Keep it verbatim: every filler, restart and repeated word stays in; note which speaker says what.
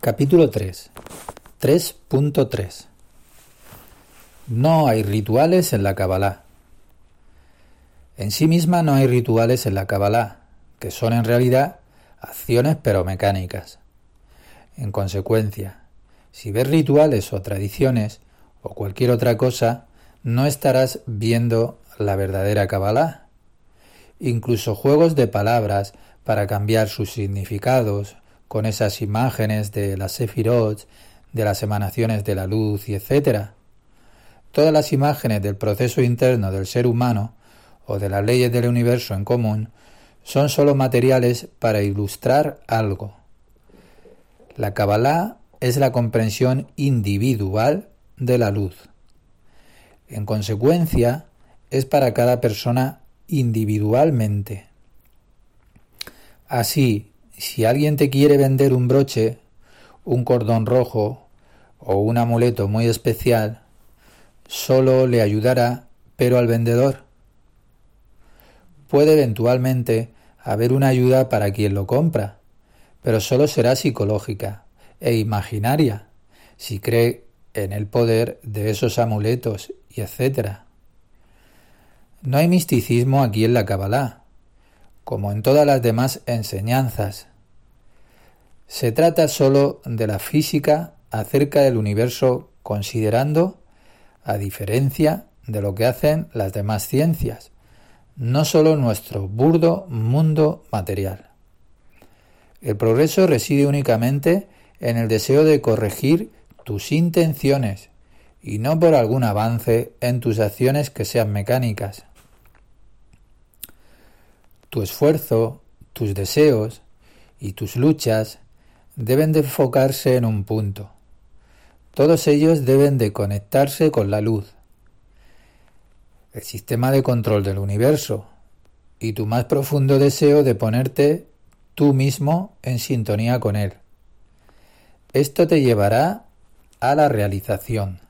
Speaker 1: Capítulo tres. tres punto tres. No hay rituales en la Kabbalah. En sí misma no hay rituales en la Kabbalah, que son en realidad acciones pero mecánicas. En consecuencia, si ves rituales o tradiciones o cualquier otra cosa, no estarás viendo la verdadera Kabbalah. Incluso juegos de palabras para cambiar sus significados, con esas imágenes de las Sefirot, de las emanaciones de la luz y etcétera. Todas las imágenes del proceso interno del ser humano o de las leyes del universo en común son sólo materiales para ilustrar algo. La Kabbalah es la comprensión individual de la luz. En consecuencia, es para cada persona individualmente. Así, si alguien te quiere vender un broche, un cordón rojo o un amuleto muy especial, solo le ayudará, pero al vendedor. Puede eventualmente haber una ayuda para quien lo compra, pero solo será psicológica e imaginaria, si cree en el poder de esos amuletos y etcétera. No hay misticismo aquí en la Kabbalah, como en todas las demás enseñanzas. Se trata sólo de la física acerca del universo, considerando, a diferencia de lo que hacen las demás ciencias, no sólo nuestro burdo mundo material. El progreso reside únicamente en el deseo de corregir tus intenciones y no por algún avance en tus acciones que sean mecánicas. Tu esfuerzo, tus deseos y tus luchas deben de enfocarse en un punto. Todos ellos deben de conectarse con la luz, el sistema de control del universo, y tu más profundo deseo de ponerte tú mismo en sintonía con él. Esto te llevará a la realización.